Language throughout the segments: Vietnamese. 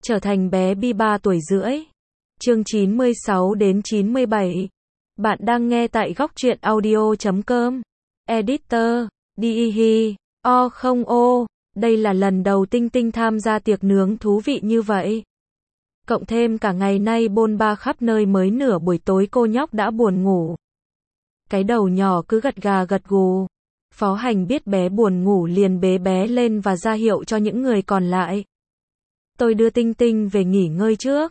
trở thành bé Bi 3 tuổi rưỡi. Chương 96 đến 97. Bạn đang nghe tại góc truyện audio.com. Editor, Dihi, không ô. Đây là lần đầu Tinh Tinh tham gia tiệc nướng thú vị như vậy. Cộng thêm cả ngày nay bôn ba khắp nơi mới nửa buổi tối cô nhóc đã buồn ngủ. Cái đầu nhỏ cứ gật gà gật gù. Phó Hành biết bé buồn ngủ liền bế bé lên và ra hiệu cho những người còn lại. Tôi đưa Tinh Tinh về nghỉ ngơi trước.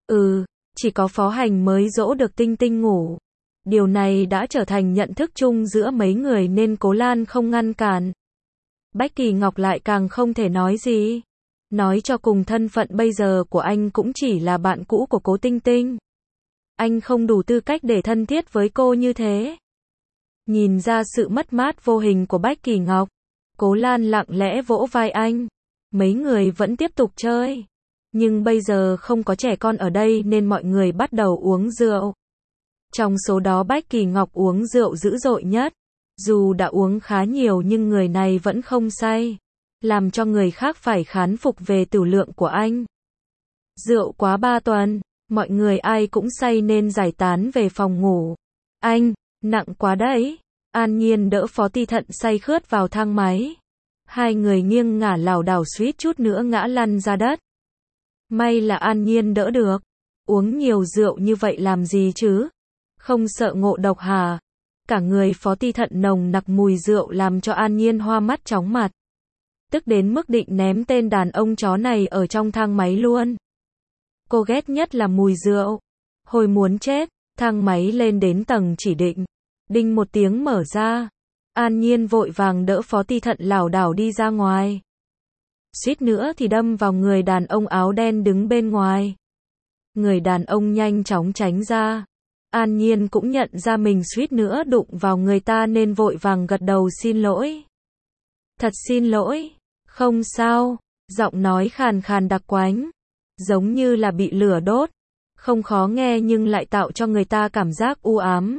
Chỉ có Phó Hành mới dỗ được Tinh Tinh ngủ. Điều này đã trở thành nhận thức chung giữa mấy người nên Cố Lan không ngăn cản. Bách Kỳ Ngọc lại càng không thể nói gì. Nói cho cùng thân phận bây giờ của anh cũng chỉ là bạn cũ của Cố Tinh Tinh. Anh không đủ tư cách để thân thiết với cô như thế. Nhìn ra sự mất mát vô hình của Bách Kỳ Ngọc, Cố Lan lặng lẽ vỗ vai anh. Mấy người vẫn tiếp tục chơi. Nhưng bây giờ không có trẻ con ở đây nên mọi người bắt đầu uống rượu. Trong số đó Bách Kỳ Ngọc uống rượu dữ dội nhất. Dù đã uống khá nhiều nhưng người này vẫn không say. Làm cho người khác phải khán phục về tửu lượng của anh. Rượu quá 3 tuần, mọi người ai cũng say nên giải tán về phòng ngủ. Anh, nặng quá đấy. An Nhiên đỡ Phó Ti Thận say khướt vào thang máy. Hai người nghiêng ngả lảo đảo suýt chút nữa ngã lăn ra đất. May là An Nhiên đỡ được. Uống nhiều rượu như vậy làm gì chứ? Không sợ ngộ độc hả? Cả người Phó Ti Thận nồng nặc mùi rượu làm cho An Nhiên hoa mắt chóng mặt. Tức đến mức định ném tên đàn ông chó này ở trong thang máy luôn. Cô ghét nhất là mùi rượu. Hồi muốn chết, thang máy lên đến tầng chỉ định. Đinh một tiếng mở ra. An Nhiên vội vàng đỡ Phó Ti Thận lảo đảo đi ra ngoài. Suýt nữa thì đâm vào người đàn ông áo đen đứng bên ngoài. Người đàn ông nhanh chóng tránh ra. An Nhiên cũng nhận ra mình suýt nữa đụng vào người ta nên vội vàng gật đầu xin lỗi. Thật xin lỗi. Không sao. Giọng nói khàn khàn đặc quánh. Giống như là bị lửa đốt. Không khó nghe nhưng lại tạo cho người ta cảm giác u ám.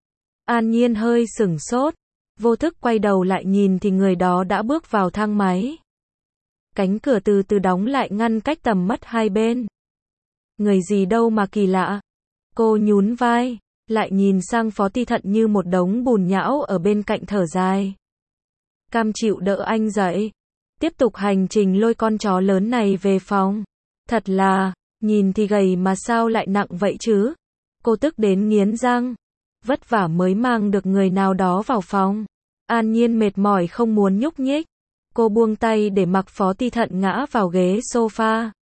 An Nhiên hơi sửng sốt. Vô thức quay đầu lại nhìn thì người đó đã bước vào thang máy. Cánh cửa từ từ đóng lại ngăn cách tầm mắt hai bên. Người gì đâu mà kỳ lạ. Cô nhún vai, lại nhìn sang Phó Ti Thận như một đống bùn nhão ở bên cạnh thở dài. Cam chịu đỡ anh dậy. Tiếp tục hành trình lôi con chó lớn này về phòng. Thật là, nhìn thì gầy mà sao lại nặng vậy chứ? Cô tức đến nghiến răng. Vất vả mới mang được người nào đó vào phòng. An Nhiên mệt mỏi không muốn nhúc nhích. Cô buông tay để mặc Phó Ti Thận ngã vào ghế sofa.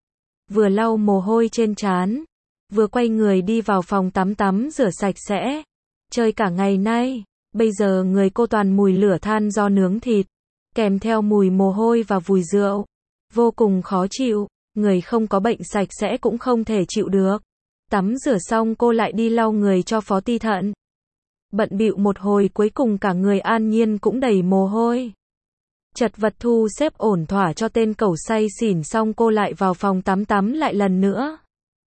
Vừa lau mồ hôi trên trán, vừa quay người đi vào phòng tắm rửa sạch sẽ. Chơi cả ngày nay, bây giờ người cô toàn mùi lửa than do nướng thịt, kèm theo mùi mồ hôi và vùi rượu. Vô cùng khó chịu, người không có bệnh sạch sẽ cũng không thể chịu được. Tắm rửa xong cô lại đi lau người cho Phó Ti Thận. Bận bịu một hồi cuối cùng cả người An Nhiên cũng đầy mồ hôi. Chật vật thu xếp ổn thỏa cho tên cẩu say xỉn xong cô lại vào phòng tắm lại lần nữa.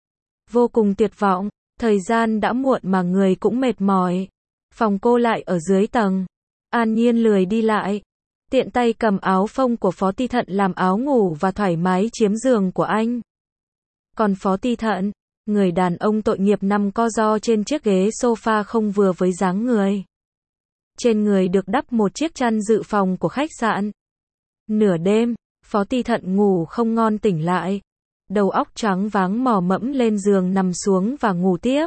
Vô cùng tuyệt vọng, thời gian đã muộn mà người cũng mệt mỏi. Phòng cô lại ở dưới tầng. An Nhiên lười đi lại. Tiện tay cầm áo phông của Phó Ti Thận làm áo ngủ và thoải mái chiếm giường của anh. Còn Phó Ti Thận, người đàn ông tội nghiệp nằm co ro trên chiếc ghế sofa không vừa với dáng người. Trên người được đắp một chiếc chăn dự phòng của khách sạn. Nửa đêm, Phó Ti Thận ngủ không ngon tỉnh lại. Đầu óc choáng váng mò mẫm lên giường nằm xuống và ngủ tiếp.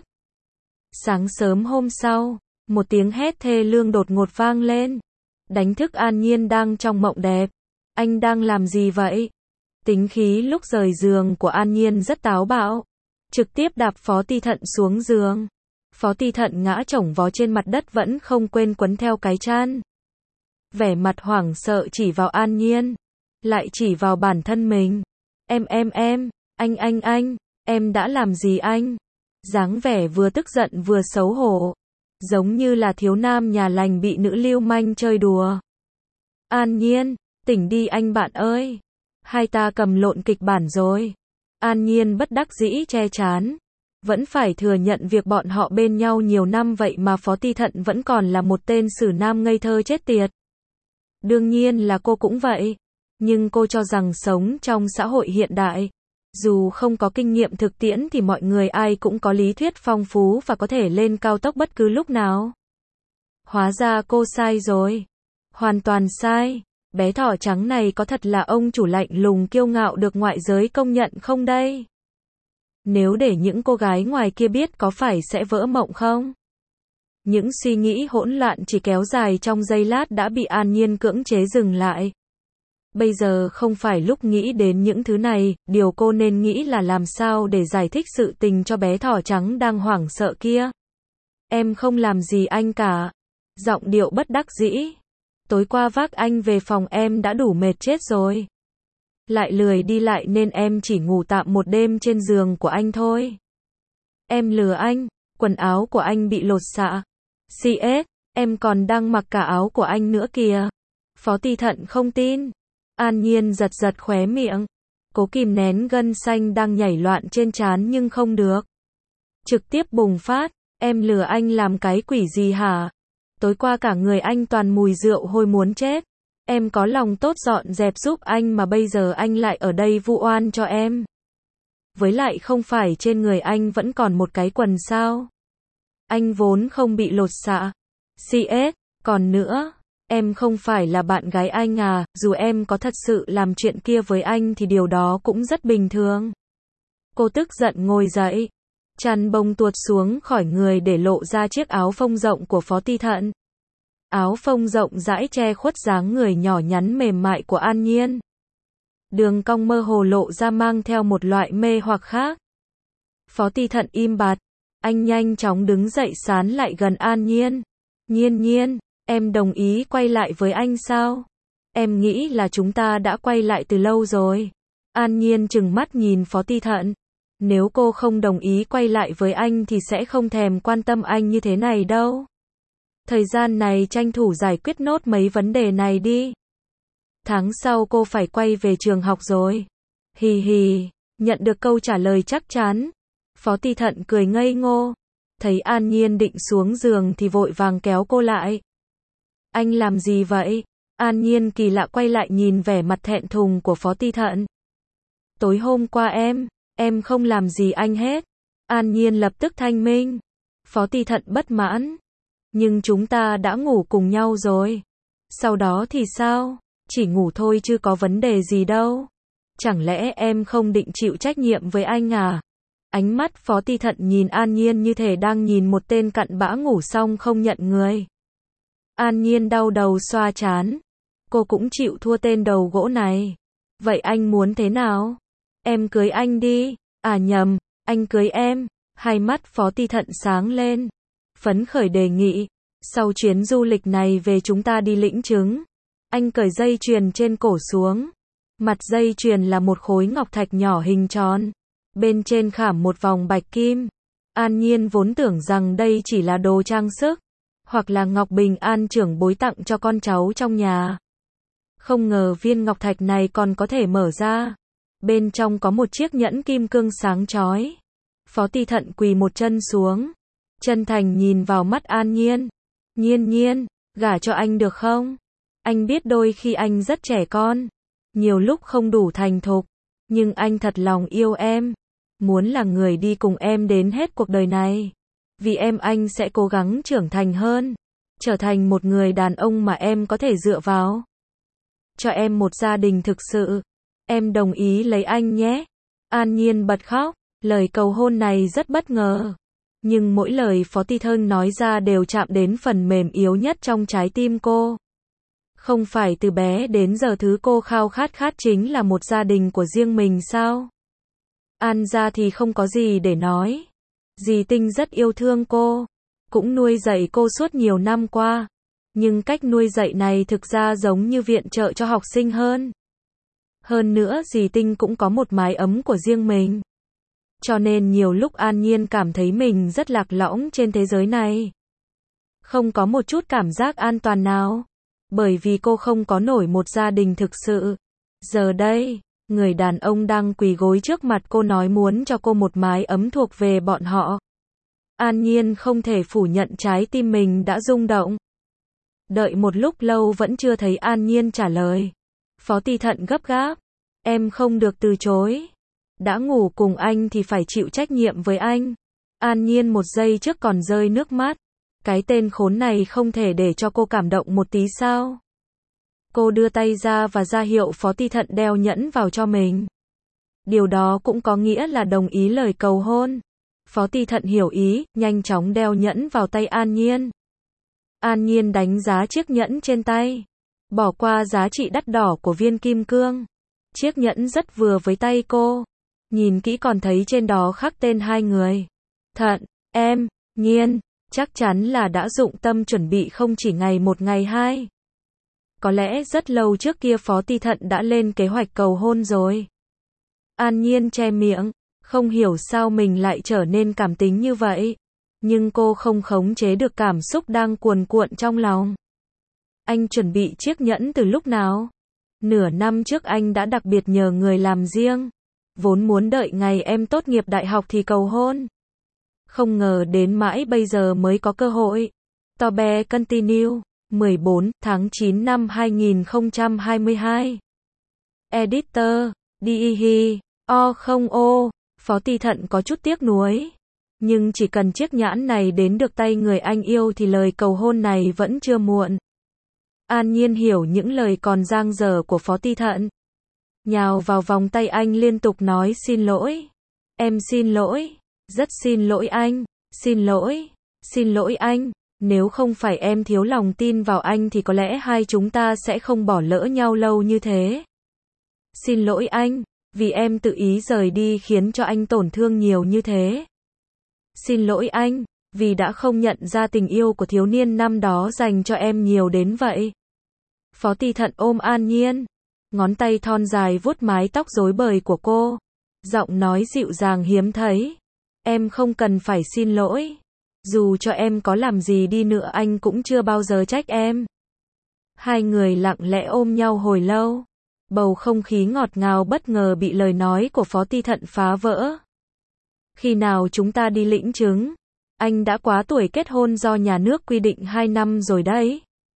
Sáng sớm hôm sau, một tiếng hét thê lương đột ngột vang lên. Đánh thức An Nhiên đang trong mộng đẹp. Anh đang làm gì vậy? Tính khí lúc rời giường của An Nhiên rất táo bạo. Trực tiếp đạp Phó Ti Thận xuống giường. Phó Ti Thận ngã chổng vó trên mặt đất vẫn không quên quấn theo cái chăn. Vẻ mặt hoảng sợ chỉ vào An Nhiên. Lại chỉ vào bản thân mình. Em, anh, em đã làm gì anh? Dáng vẻ vừa tức giận vừa xấu hổ. Giống như là thiếu nam nhà lành bị nữ lưu manh chơi đùa. An Nhiên, tỉnh đi anh bạn ơi. Hai ta cầm lộn kịch bản rồi. An Nhiên bất đắc dĩ che chán. Vẫn phải thừa nhận việc bọn họ bên nhau nhiều năm vậy mà Phó Ti Thận vẫn còn là một tên xử nam ngây thơ chết tiệt. Đương nhiên là cô cũng vậy. Nhưng cô cho rằng sống trong xã hội hiện đại, Dù không có kinh nghiệm thực tiễn thì mọi người ai cũng có lý thuyết phong phú và có thể lên cao tốc bất cứ lúc nào. Hóa ra cô sai rồi. Hoàn toàn sai. Bé thỏ trắng này có thật là ông chủ lạnh lùng kiêu ngạo được ngoại giới công nhận không đây? Nếu để những cô gái ngoài kia biết có phải sẽ vỡ mộng không? Những suy nghĩ hỗn loạn chỉ kéo dài trong giây lát đã bị An Nhiên cưỡng chế dừng lại. Bây giờ không phải lúc nghĩ đến những thứ này, điều cô nên nghĩ là làm sao để giải thích sự tình cho bé thỏ trắng đang hoảng sợ kia. Em không làm gì anh cả. Giọng điệu bất đắc dĩ. Tối qua vác anh về phòng em đã đủ mệt chết rồi. Lại lười đi lại nên em chỉ ngủ tạm một đêm trên giường của anh thôi. Em lừa anh, quần áo của anh bị lột xạ. CS, em còn đang mặc cả áo của anh nữa kìa. Phó Ti Thận không tin. An Nhiên giật giật khóe miệng. Cố kìm nén gân xanh đang nhảy loạn trên trán nhưng không được. Trực tiếp bùng phát. Em lừa anh làm cái quỷ gì hả? Tối qua cả người anh toàn mùi rượu hôi muốn chết. Em có lòng tốt dọn dẹp giúp anh mà bây giờ anh lại ở đây vu oan cho em. Với lại không phải trên người anh vẫn còn một cái quần sao? Anh vốn không bị lột xạ. CS, còn nữa, em không phải là bạn gái anh à, dù em có thật sự làm chuyện kia với anh thì điều đó cũng rất bình thường. Cô tức giận ngồi dậy. Chăn bông tuột xuống khỏi người để lộ ra chiếc áo phông rộng của Phó Ti Thận. Áo phông rộng rãi che khuất dáng người nhỏ nhắn mềm mại của An Nhiên. Đường cong mơ hồ lộ ra mang theo một loại mê hoặc khác. Phó Ti Thận im bặt. Anh nhanh chóng đứng dậy sán lại gần An Nhiên. Nhiên, em đồng ý quay lại với anh sao? Em nghĩ là chúng ta đã quay lại từ lâu rồi. An Nhiên trừng mắt nhìn Phó Ti Thận. Nếu cô không đồng ý quay lại với anh thì sẽ không thèm quan tâm anh như thế này đâu. Thời gian này tranh thủ giải quyết nốt mấy vấn đề này đi. Tháng sau cô phải quay về trường học rồi. Hì hì, nhận được câu trả lời chắc chắn. Phó Ti Thận cười ngây ngô. Thấy An Nhiên định xuống giường thì vội vàng kéo cô lại. Anh làm gì vậy? An Nhiên kỳ lạ quay lại nhìn vẻ mặt thẹn thùng của Phó Ti Thận. Tối hôm qua em không làm gì anh hết. An Nhiên lập tức thanh minh. Phó Ti Thận bất mãn. Nhưng chúng ta đã ngủ cùng nhau rồi. Sau đó thì sao? Chỉ ngủ thôi chứ có vấn đề gì đâu. Chẳng lẽ em không định chịu trách nhiệm với anh à? Ánh mắt Phó Ti Thận nhìn An Nhiên như thể đang nhìn một tên cặn bã ngủ xong không nhận người. An Nhiên đau đầu xoa trán. Cô cũng chịu thua tên đầu gỗ này. Vậy anh muốn thế nào? Em cưới anh đi. À nhầm, anh cưới em. Hai mắt Phó Ti Thận sáng lên. Phấn khởi đề nghị. Sau chuyến du lịch này về chúng ta đi lĩnh chứng. Anh cởi dây chuyền trên cổ xuống. Mặt dây chuyền là một khối ngọc thạch nhỏ hình tròn. Bên trên khảm một vòng bạch kim. An Nhiên vốn tưởng rằng đây chỉ là đồ trang sức. Hoặc là ngọc bình an trưởng bối tặng cho con cháu trong nhà. Không ngờ viên ngọc thạch này còn có thể mở ra. Bên trong có một chiếc nhẫn kim cương sáng chói. Phó Ti Thận quỳ một chân xuống. Chân thành nhìn vào mắt An Nhiên. Nhiên, gả cho anh được không? Anh biết đôi khi anh rất trẻ con. Nhiều lúc không đủ thành thục. Nhưng anh thật lòng yêu em. Muốn là người đi cùng em đến hết cuộc đời này. Vì em anh sẽ cố gắng trưởng thành hơn. Trở thành một người đàn ông mà em có thể dựa vào. Cho em một gia đình thực sự. Em đồng ý lấy anh nhé. An Nhiên bật khóc. Lời cầu hôn này rất bất ngờ. Nhưng mỗi lời Phó Ti Thận nói ra đều chạm đến phần mềm yếu nhất trong trái tim cô. Không phải từ bé đến giờ thứ cô khao khát chính là một gia đình của riêng mình sao? An gia thì không có gì để nói. Dì Tinh rất yêu thương cô. Cũng nuôi dạy cô suốt nhiều năm qua. Nhưng cách nuôi dạy này thực ra giống như viện trợ cho học sinh hơn. Hơn nữa dì Tinh cũng có một mái ấm của riêng mình. Cho nên nhiều lúc An Nhiên cảm thấy mình rất lạc lõng trên thế giới này. Không có một chút cảm giác an toàn nào. Bởi vì cô không có nổi một gia đình thực sự. Giờ đây, người đàn ông đang quỳ gối trước mặt cô nói muốn cho cô một mái ấm thuộc về bọn họ. An Nhiên không thể phủ nhận trái tim mình đã rung động. Đợi một lúc lâu vẫn chưa thấy An Nhiên trả lời. Phó Ti Thận gấp gáp. Em không được từ chối. Đã ngủ cùng anh thì phải chịu trách nhiệm với anh. An Nhiên một giây trước còn rơi nước mắt. Cái tên khốn này không thể để cho cô cảm động một tí sao? Cô đưa tay ra và ra hiệu Phó Ti Thận đeo nhẫn vào cho mình. Điều đó cũng có nghĩa là đồng ý lời cầu hôn. Phó Ti Thận hiểu ý, nhanh chóng đeo nhẫn vào tay An Nhiên. An Nhiên đánh giá chiếc nhẫn trên tay. Bỏ qua giá trị đắt đỏ của viên kim cương. Chiếc nhẫn rất vừa với tay cô. Nhìn kỹ còn thấy trên đó khắc tên hai người. Thận, em, Nhiên, chắc chắn là đã dụng tâm chuẩn bị không chỉ ngày một ngày hai. Có lẽ rất lâu trước kia Phó Ti Thận đã lên kế hoạch cầu hôn rồi. An Nhiên che miệng, không hiểu sao mình lại trở nên cảm tính như vậy. Nhưng cô không khống chế được cảm xúc đang cuồn cuộn trong lòng. Anh chuẩn bị chiếc nhẫn từ lúc nào? Nửa năm trước anh đã đặc biệt nhờ người làm riêng. Vốn muốn đợi ngày em tốt nghiệp đại học thì cầu hôn. Không ngờ đến mãi bây giờ mới có cơ hội. Tobe Continue, 14 tháng 9 năm 2022. Editor, DIHI, O0O, Phó Ti Thận có chút tiếc nuối. Nhưng chỉ cần chiếc nhẫn này đến được tay người anh yêu thì lời cầu hôn này vẫn chưa muộn. An Nhiên hiểu những lời còn dang dở của Phó Ti Thận. Nhào vào vòng tay anh liên tục nói xin lỗi. Em xin lỗi. Rất xin lỗi anh. Xin lỗi. Xin lỗi anh. Nếu không phải em thiếu lòng tin vào anh thì có lẽ hai chúng ta sẽ không bỏ lỡ nhau lâu như thế. Xin lỗi anh. Vì em tự ý rời đi khiến cho anh tổn thương nhiều như thế. Xin lỗi anh. Vì đã không nhận ra tình yêu của thiếu niên năm đó dành cho em nhiều đến vậy. Phó Ti Thận ôm An Nhiên. Ngón tay thon dài vuốt mái tóc rối bời của cô. Giọng nói dịu dàng hiếm thấy. Em không cần phải xin lỗi. Dù cho em có làm gì đi nữa anh cũng chưa bao giờ trách em. Hai người lặng lẽ ôm nhau hồi lâu. Bầu không khí ngọt ngào bất ngờ bị lời nói của Phó Ti Thận phá vỡ. Khi nào chúng ta đi lĩnh chứng? Anh đã quá tuổi kết hôn do nhà nước quy định 2 năm rồi đấy.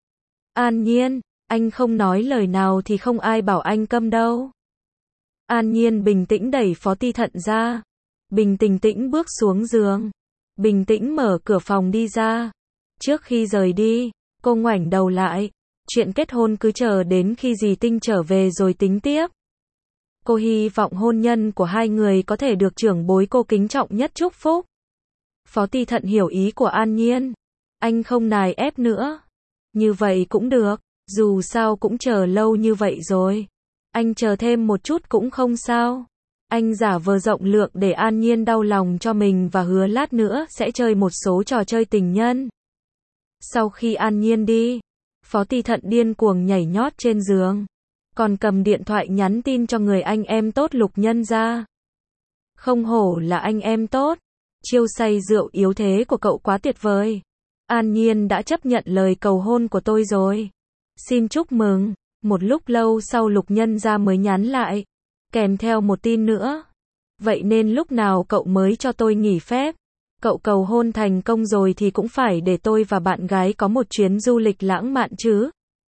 An Nhiên, anh không nói lời nào thì không ai bảo anh câm đâu. An Nhiên bình tĩnh đẩy Phó Ti Thận ra. Bình tĩnh bước xuống giường. Bình tĩnh mở cửa phòng đi ra. Trước khi rời đi, cô ngoảnh đầu lại. Chuyện kết hôn cứ chờ đến khi dì Tinh trở về rồi tính tiếp. Cô hy vọng hôn nhân của hai người có thể được trưởng bối cô kính trọng nhất chúc phúc. Phó Ti Thận hiểu ý của An Nhiên. Anh không nài ép nữa. Như vậy cũng được. Dù sao cũng chờ lâu như vậy rồi. Anh chờ thêm một chút cũng không sao. Anh giả vờ rộng lượng để An Nhiên đau lòng cho mình và hứa lát nữa sẽ chơi một số trò chơi tình nhân. Sau khi An Nhiên đi, Phó Ti Thận điên cuồng nhảy nhót trên giường. Còn cầm điện thoại nhắn tin cho người anh em tốt Lục Nhân ra. Không hổ là anh em tốt. Chiêu say rượu yếu thế của cậu quá tuyệt vời. An Nhiên đã chấp nhận lời cầu hôn của tôi rồi. Xin chúc mừng. Một lúc lâu sau Lục Nhân ra mới nhắn lại. Kèm theo một tin nữa. Vậy nên lúc nào cậu mới cho tôi nghỉ phép? Cậu cầu hôn thành công rồi thì cũng phải để tôi và bạn gái có một chuyến du lịch lãng mạn chứ.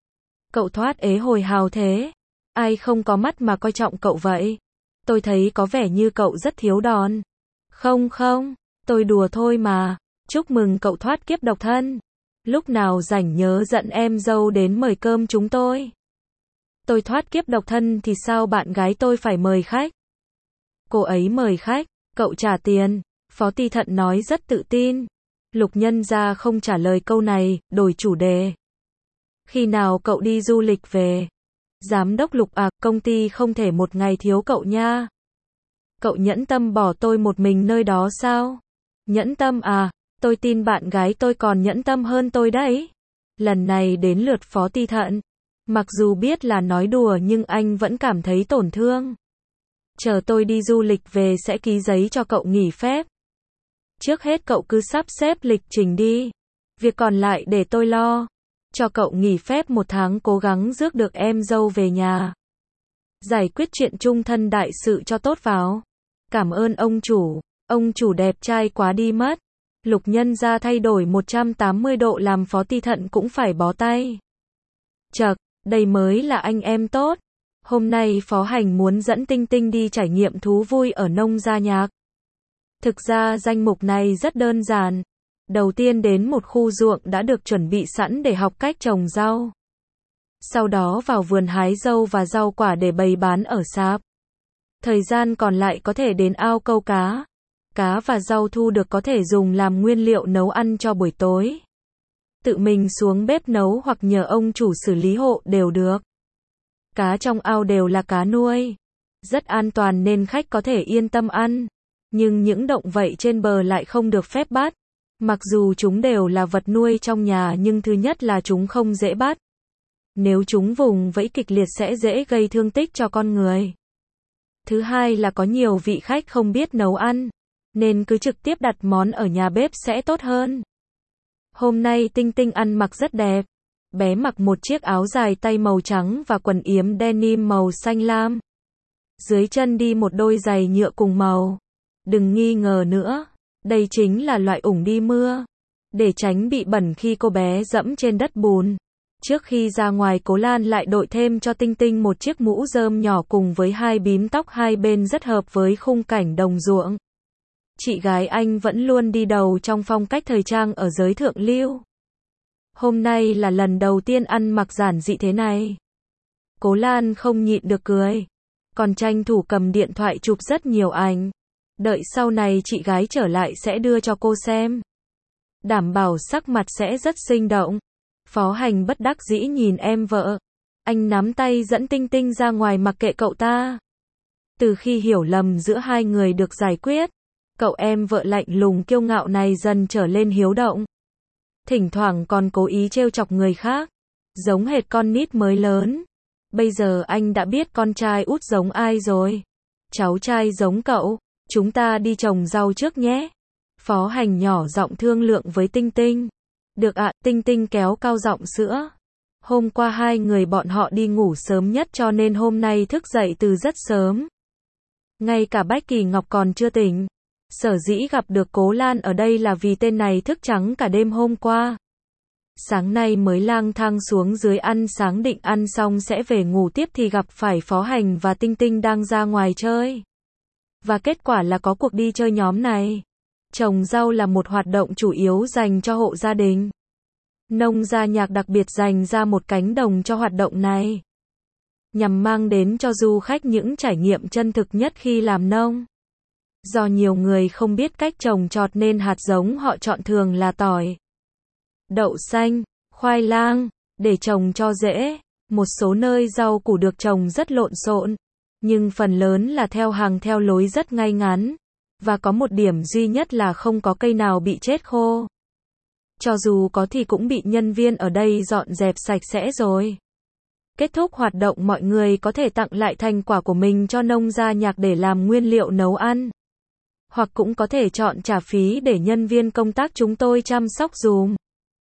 Cậu thoát ế hồi hào thế. Ai không có mắt mà coi trọng cậu vậy? Tôi thấy có vẻ như cậu rất thiếu đòn. Không, tôi đùa thôi mà. Chúc mừng cậu thoát kiếp độc thân. Lúc nào rảnh nhớ dẫn em dâu đến mời cơm chúng tôi. Tôi thoát kiếp độc thân thì sao bạn gái tôi phải mời khách? Cô ấy mời khách, cậu trả tiền. Phó Ti Thận nói rất tự tin. Lục Nhân ra không trả lời câu này, đổi chủ đề. Khi nào cậu đi du lịch về? Giám đốc Lục à, công ty không thể một ngày thiếu cậu nha. Cậu nhẫn tâm bỏ tôi một mình nơi đó sao? Nhẫn tâm à, tôi tin bạn gái tôi còn nhẫn tâm hơn tôi đấy. Lần này đến lượt Phó Ti Thận. Mặc dù biết là nói đùa nhưng anh vẫn cảm thấy tổn thương. Chờ tôi đi du lịch về sẽ ký giấy cho cậu nghỉ phép. Trước hết cậu cứ sắp xếp lịch trình đi. Việc còn lại để tôi lo. Cho cậu nghỉ phép 1 tháng cố gắng rước được em dâu về nhà. Giải quyết chuyện chung thân đại sự cho tốt vào. Cảm ơn ông chủ. Ông chủ đẹp trai quá đi mất. Lục Nhân ra thay đổi 180 độ làm Phó Ti Thận cũng phải bó tay. Chậc, đây mới là anh em tốt. Hôm nay Phó Hành muốn dẫn Tinh Tinh đi trải nghiệm thú vui ở Nông Gia Nhạc. Thực ra danh mục này rất đơn giản. Đầu tiên đến một khu ruộng đã được chuẩn bị sẵn để học cách trồng rau. Sau đó vào vườn hái dâu và rau quả để bày bán ở sạp. Thời gian còn lại có thể đến ao câu cá. Cá và rau thu được có thể dùng làm nguyên liệu nấu ăn cho buổi tối. Tự mình xuống bếp nấu hoặc nhờ ông chủ xử lý hộ đều được. Cá trong ao đều là cá nuôi. Rất an toàn nên khách có thể yên tâm ăn. Nhưng những động vật trên bờ lại không được phép bắt. Mặc dù chúng đều là vật nuôi trong nhà nhưng thứ nhất là chúng không dễ bắt. Nếu chúng vùng vẫy kịch liệt sẽ dễ gây thương tích cho con người. Thứ hai là có nhiều vị khách không biết nấu ăn, nên cứ trực tiếp đặt món ở nhà bếp sẽ tốt hơn. Hôm nay Tinh Tinh ăn mặc rất đẹp. Bé mặc một chiếc áo dài tay màu trắng và quần yếm denim màu xanh lam. Dưới chân đi một đôi giày nhựa cùng màu. Đừng nghi ngờ nữa, đây chính là loại ủng đi mưa. Để tránh bị bẩn khi cô bé dẫm trên đất bùn. Trước khi ra ngoài Cố Lan lại đội thêm cho Tinh Tinh một chiếc mũ rơm nhỏ cùng với hai bím tóc hai bên rất hợp với khung cảnh đồng ruộng. Chị gái anh vẫn luôn đi đầu trong phong cách thời trang ở giới thượng lưu. Hôm nay là lần đầu tiên ăn mặc giản dị thế này. Cố Lan không nhịn được cười. Còn tranh thủ cầm điện thoại chụp rất nhiều ảnh. Đợi sau này chị gái trở lại sẽ đưa cho cô xem. Đảm bảo sắc mặt sẽ rất sinh động. Phó Hành bất đắc dĩ nhìn em vợ. Anh nắm tay dẫn Tinh Tinh ra ngoài mặc kệ cậu ta. Từ khi hiểu lầm giữa hai người được giải quyết, cậu em vợ lạnh lùng kiêu ngạo này dần trở lên hiếu động. Thỉnh thoảng còn cố ý trêu chọc người khác. Giống hệt con nít mới lớn. Bây giờ anh đã biết con trai út giống ai rồi. Cháu trai giống cậu. Chúng ta đi trồng rau trước nhé. Phó Hành nhỏ giọng thương lượng với Tinh Tinh. Được ạ, Tinh Tinh kéo cao giọng sữa. Hôm qua hai người bọn họ đi ngủ sớm nhất cho nên hôm nay thức dậy từ rất sớm. Ngay cả Bách Kỳ Ngọc còn chưa tỉnh. Sở dĩ gặp được Cố Lan ở đây là vì tên này thức trắng cả đêm hôm qua. Sáng nay mới lang thang xuống dưới ăn sáng định ăn xong sẽ về ngủ tiếp thì gặp phải Phó Hành và Tinh Tinh đang ra ngoài chơi. Và kết quả là có cuộc đi chơi nhóm này. Trồng rau là một hoạt động chủ yếu dành cho hộ gia đình. Nông Gia Nhạc đặc biệt dành ra một cánh đồng cho hoạt động này. Nhằm mang đến cho du khách những trải nghiệm chân thực nhất khi làm nông. Do nhiều người không biết cách trồng trọt nên hạt giống họ chọn thường là tỏi, đậu xanh, khoai lang, để trồng cho dễ. Một số nơi rau củ được trồng rất lộn xộn, nhưng phần lớn là theo hàng theo lối rất ngay ngắn. Và có một điểm duy nhất là không có cây nào bị chết khô. Cho dù có thì cũng bị nhân viên ở đây dọn dẹp sạch sẽ rồi. Kết thúc hoạt động mọi người có thể tặng lại thành quả của mình cho Nông Gia Nhạc để làm nguyên liệu nấu ăn. Hoặc cũng có thể chọn trả phí để nhân viên công tác chúng tôi chăm sóc dùm.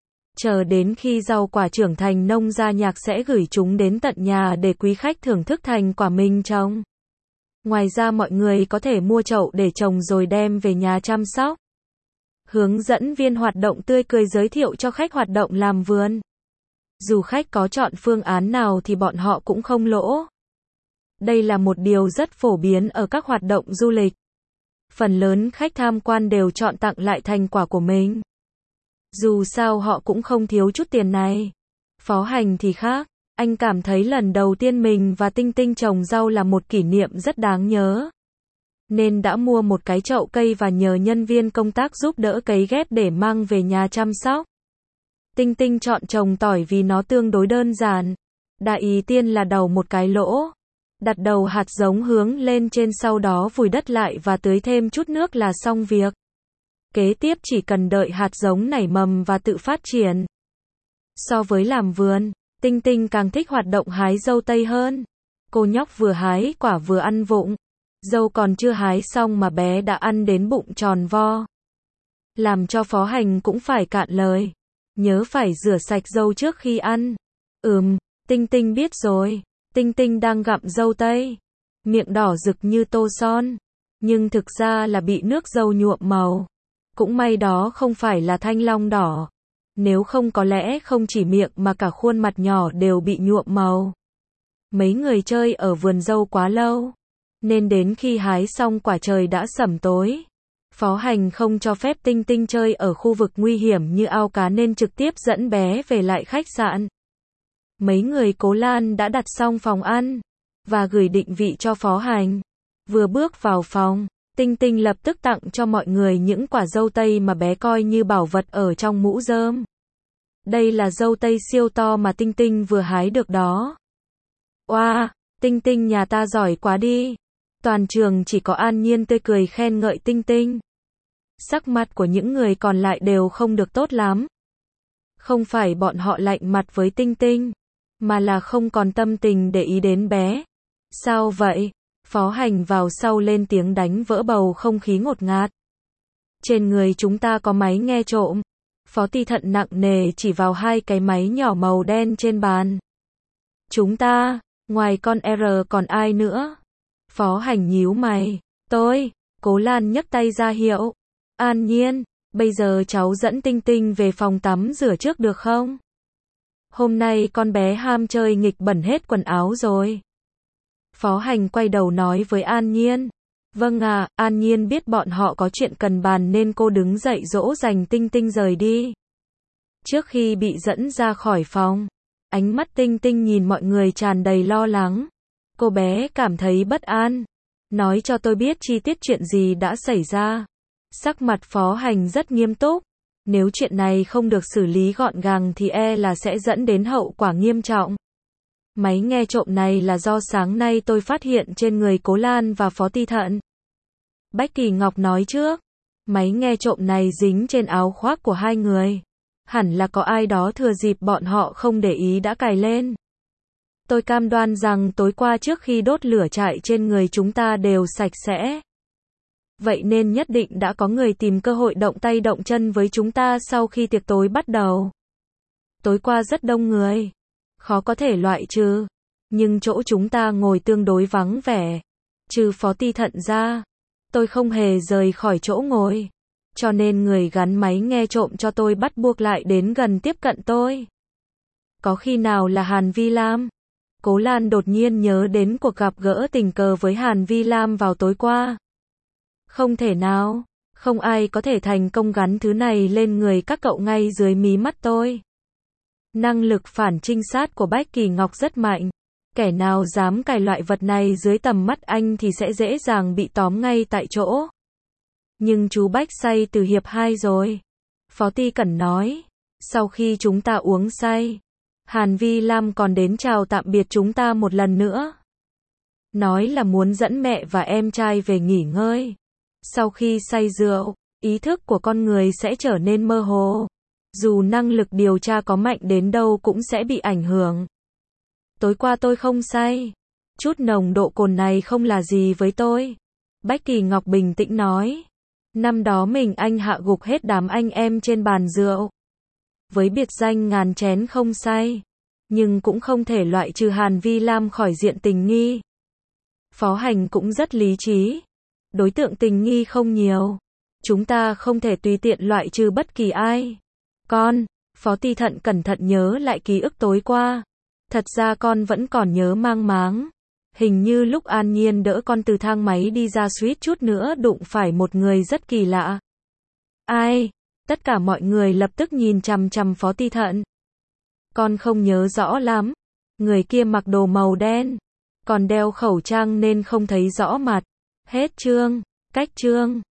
Chờ đến khi rau quả trưởng thành Nông Gia Nhạc sẽ gửi chúng đến tận nhà để quý khách thưởng thức thành quả mình trồng. Ngoài ra mọi người có thể mua chậu để trồng rồi đem về nhà chăm sóc. Hướng dẫn viên hoạt động tươi cười giới thiệu cho khách hoạt động làm vườn. Dù khách có chọn phương án nào thì bọn họ cũng không lỗ. Đây là một điều rất phổ biến ở các hoạt động du lịch. Phần lớn khách tham quan đều chọn tặng lại thành quả của mình. Dù sao họ cũng không thiếu chút tiền này. Phó Hành thì khác. Anh cảm thấy lần đầu tiên mình và Tinh Tinh trồng rau là một kỷ niệm rất đáng nhớ. Nên đã mua một cái chậu cây và nhờ nhân viên công tác giúp đỡ cấy ghép để mang về nhà chăm sóc. Tinh Tinh chọn trồng tỏi vì nó tương đối đơn giản. Đại ý tiên là đào một cái lỗ. Đặt đầu hạt giống hướng lên trên sau đó vùi đất lại và tưới thêm chút nước là xong việc. Kế tiếp chỉ cần đợi hạt giống nảy mầm và tự phát triển. So với làm vườn, Tinh Tinh càng thích hoạt động hái dâu tây hơn. Cô nhóc vừa hái quả vừa ăn vụng. Dâu còn chưa hái xong mà bé đã ăn đến bụng tròn vo. Làm cho Phó Hành cũng phải cạn lời. Nhớ phải rửa sạch dâu trước khi ăn. Tinh Tinh biết rồi. Tinh Tinh đang gặm dâu tây. Miệng đỏ rực như tô son. Nhưng thực ra là bị nước dâu nhuộm màu. Cũng may đó không phải là thanh long đỏ. Nếu không có lẽ không chỉ miệng mà cả khuôn mặt nhỏ đều bị nhuộm màu. Mấy người chơi ở vườn dâu quá lâu, nên đến khi hái xong quả trời đã sẩm tối. Phó Hành không cho phép Tinh Tinh chơi ở khu vực nguy hiểm như ao cá nên trực tiếp dẫn bé về lại khách sạn. Mấy người Cố Lan đã đặt xong phòng ăn và gửi định vị cho Phó Hành. Vừa bước vào phòng, Tinh Tinh lập tức tặng cho mọi người những quả dâu tây mà bé coi như bảo vật ở trong mũ rơm. Đây là dâu tây siêu to mà Tinh Tinh vừa hái được đó. Oa, Tinh Tinh nhà ta giỏi quá đi. Toàn trường chỉ có An Nhiên tươi cười khen ngợi Tinh Tinh. Sắc mặt của những người còn lại đều không được tốt lắm. Không phải bọn họ lạnh mặt với Tinh Tinh, mà là không còn tâm tình để ý đến bé. Sao vậy? Phó Hành vào sau lên tiếng đánh vỡ bầu không khí ngột ngạt. Trên người chúng ta có máy nghe trộm. Phó Ti Thận nặng nề chỉ vào hai cái máy nhỏ màu đen trên bàn. Chúng ta, ngoài con R còn ai nữa? Phó Hành nhíu mày. Tôi, Cố Lan nhấc tay ra hiệu. An Nhiên, bây giờ cháu dẫn Tinh Tinh về phòng tắm rửa trước được không? Hôm nay con bé ham chơi nghịch bẩn hết quần áo rồi. Phó Hành quay đầu nói với An Nhiên. Vâng ạ, An Nhiên biết bọn họ có chuyện cần bàn nên cô đứng dậy dỗ dành Tinh Tinh rời đi. Trước khi bị dẫn ra khỏi phòng, ánh mắt Tinh Tinh nhìn mọi người tràn đầy lo lắng. Cô bé cảm thấy bất an. Nói cho tôi biết chi tiết chuyện gì đã xảy ra. Sắc mặt Phó Hành rất nghiêm túc. Nếu chuyện này không được xử lý gọn gàng thì là sẽ dẫn đến hậu quả nghiêm trọng. Máy nghe trộm này là do sáng nay tôi phát hiện trên người Cố Lan và Phó Ti Thận. Bách Kỳ Ngọc nói trước. Máy nghe trộm này dính trên áo khoác của hai người. Hẳn là có ai đó thừa dịp bọn họ không để ý đã cài lên. Tôi cam đoan rằng tối qua trước khi đốt lửa trại trên người chúng ta đều sạch sẽ. Vậy nên nhất định đã có người tìm cơ hội động tay động chân với chúng ta sau khi tiệc tối bắt đầu. Tối qua rất đông người. Khó có thể loại trừ. Nhưng chỗ chúng ta ngồi tương đối vắng vẻ. Trừ Phó Ti Thận ra, tôi không hề rời khỏi chỗ ngồi. Cho nên người gắn máy nghe trộm cho tôi bắt buộc lại đến gần tiếp cận tôi. Có khi nào là Hàn Vi Lam? Cố Lan đột nhiên nhớ đến cuộc gặp gỡ tình cờ với Hàn Vi Lam vào tối qua. Không thể nào, không ai có thể thành công gắn thứ này lên người các cậu ngay dưới mí mắt tôi. Năng lực phản trinh sát của Bách Kỳ Ngọc rất mạnh. Kẻ nào dám cài loại vật này dưới tầm mắt anh thì sẽ dễ dàng bị tóm ngay tại chỗ. Nhưng chú Bách say từ hiệp 2 rồi. Phó Ti Cẩn nói. Sau khi chúng ta uống say, Hàn Vi Lam còn đến chào tạm biệt chúng ta một lần nữa. Nói là muốn dẫn mẹ và em trai về nghỉ ngơi. Sau khi say rượu, ý thức của con người sẽ trở nên mơ hồ. Dù năng lực điều tra có mạnh đến đâu cũng sẽ bị ảnh hưởng. Tối qua tôi không say. Chút nồng độ cồn này không là gì với tôi. Bách Kỳ Ngọc bình tĩnh nói. Năm đó anh hạ gục hết đám anh em trên bàn rượu. Với biệt danh ngàn chén không say. Nhưng cũng không thể loại trừ Hàn Vi Lam khỏi diện tình nghi. Phó Hành cũng rất lý trí. Đối tượng tình nghi không nhiều. Chúng ta không thể tùy tiện loại trừ bất kỳ ai. Con, Phó Ti Thận cẩn thận nhớ lại ký ức tối qua. Thật ra con vẫn còn nhớ mang máng. Hình như lúc An Nhiên đỡ con từ thang máy đi ra suýt chút nữa đụng phải một người rất kỳ lạ. Ai? Tất cả mọi người lập tức nhìn chằm chằm Phó Ti Thận. Con không nhớ rõ lắm. Người kia mặc đồ màu đen. Còn đeo khẩu trang nên không thấy rõ mặt. Hết chương. Cách chương.